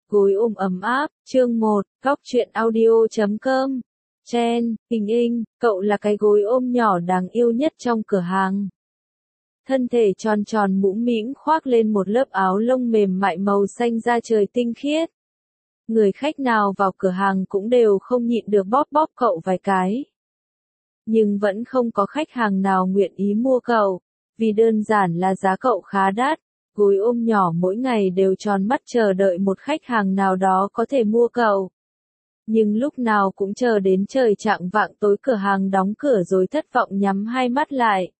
Gối ôm ấm áp, chương 1, Góc truyện audio.com. Chen, Hình, cậu là cái gối ôm nhỏ đáng yêu nhất trong cửa hàng. Thân thể tròn tròn mũm mĩm khoác lên một lớp áo lông mềm mại màu xanh da trời tinh khiết. Người khách nào vào cửa hàng cũng đều không nhịn được bóp bóp cậu vài cái. Nhưng vẫn không có khách hàng nào nguyện ý mua cậu, vì đơn giản là giá cậu khá đắt. Gối ôm nhỏ mỗi ngày đều tròn mắt chờ đợi một khách hàng nào đó có thể mua cậu. Nhưng lúc nào cũng chờ đến trời chạng vạng tối cửa hàng đóng cửa rồi thất vọng nhắm hai mắt lại.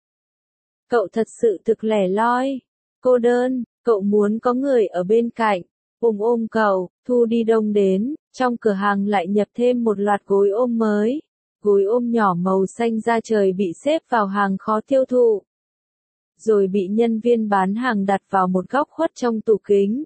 Cậu thật sự thực lẻ loi, cô đơn, cậu muốn có người ở bên cạnh, ôm cậu. Thu đi đông đến, trong cửa hàng lại nhập thêm một loạt gối ôm mới. Gối ôm nhỏ màu xanh da trời bị xếp vào hàng khó tiêu thụ, rồi bị nhân viên bán hàng đặt vào một góc khuất trong tủ kính.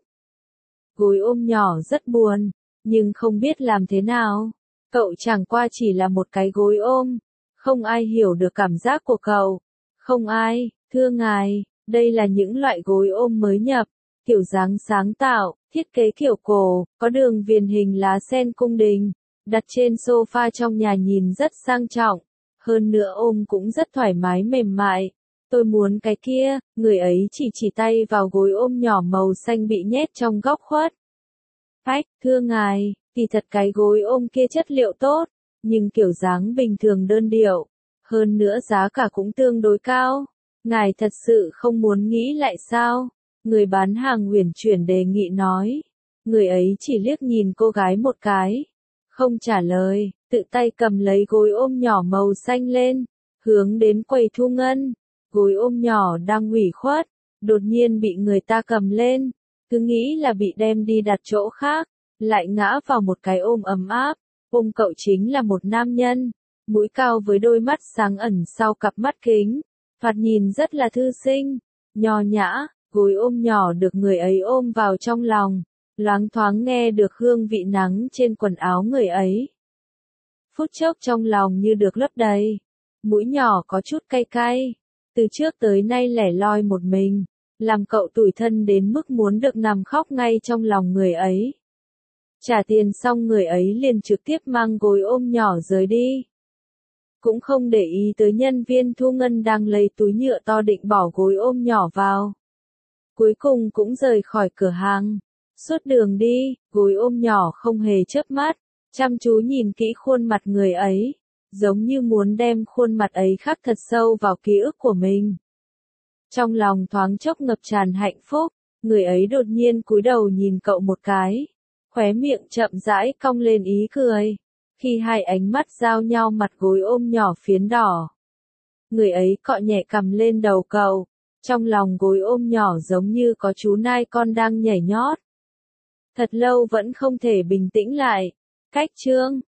Gối ôm nhỏ rất buồn, nhưng không biết làm thế nào. Cậu chẳng qua chỉ là một cái gối ôm, không ai hiểu được cảm giác của cậu. Không ai, thưa ngài, đây là những loại gối ôm mới nhập, kiểu dáng sáng tạo, thiết kế kiểu cổ, có đường viền hình lá sen cung đình, đặt trên sofa trong nhà nhìn rất sang trọng, hơn nữa ôm cũng rất thoải mái mềm mại. Tôi muốn cái kia, người ấy chỉ tay vào gối ôm nhỏ màu xanh bị nhét trong góc khuất. Phách, thưa ngài, kỳ thật cái gối ôm kia chất liệu tốt, nhưng kiểu dáng bình thường đơn điệu, hơn nữa giá cả cũng tương đối cao. Ngài thật sự không muốn nghĩ lại sao? Người bán hàng uyển chuyển đề nghị nói. Người ấy chỉ liếc nhìn cô gái một cái, không trả lời, tự tay cầm lấy gối ôm nhỏ màu xanh lên, hướng đến quầy thu ngân. Gối ôm nhỏ đang ủy khuất, đột nhiên bị người ta cầm lên, cứ nghĩ là bị đem đi đặt chỗ khác, lại ngã vào một cái ôm ấm áp. Ôm cậu chính là một nam nhân, mũi cao với đôi mắt sáng ẩn sau cặp mắt kính, thoạt nhìn rất là thư sinh, nho nhã. Gối ôm nhỏ được người ấy ôm vào trong lòng, loáng thoáng nghe được hương vị nắng trên quần áo người ấy. Phút chốc trong lòng như được lấp đầy, mũi nhỏ có chút cay cay. Từ trước tới nay lẻ loi một mình, làm cậu tủi thân đến mức muốn được nằm khóc ngay trong lòng người ấy. Trả tiền xong người ấy liền trực tiếp mang gối ôm nhỏ rời đi. Cũng không để ý tới nhân viên thu ngân đang lấy túi nhựa to định bỏ gối ôm nhỏ vào. Cuối cùng cũng rời khỏi cửa hàng. Suốt đường đi, gối ôm nhỏ không hề chớp mắt, chăm chú nhìn kỹ khuôn mặt người ấy, giống như muốn đem khuôn mặt ấy khắc thật sâu vào ký ức của mình. Trong lòng thoáng chốc ngập tràn hạnh phúc, người ấy đột nhiên cúi đầu nhìn cậu một cái, khóe miệng chậm rãi cong lên ý cười. Khi hai ánh mắt giao nhau mặt gối ôm nhỏ phiến đỏ. Người ấy cọ nhẹ cằm lên đầu cậu, trong lòng gối ôm nhỏ giống như có chú nai con đang nhảy nhót. Thật lâu vẫn không thể bình tĩnh lại. Cách chương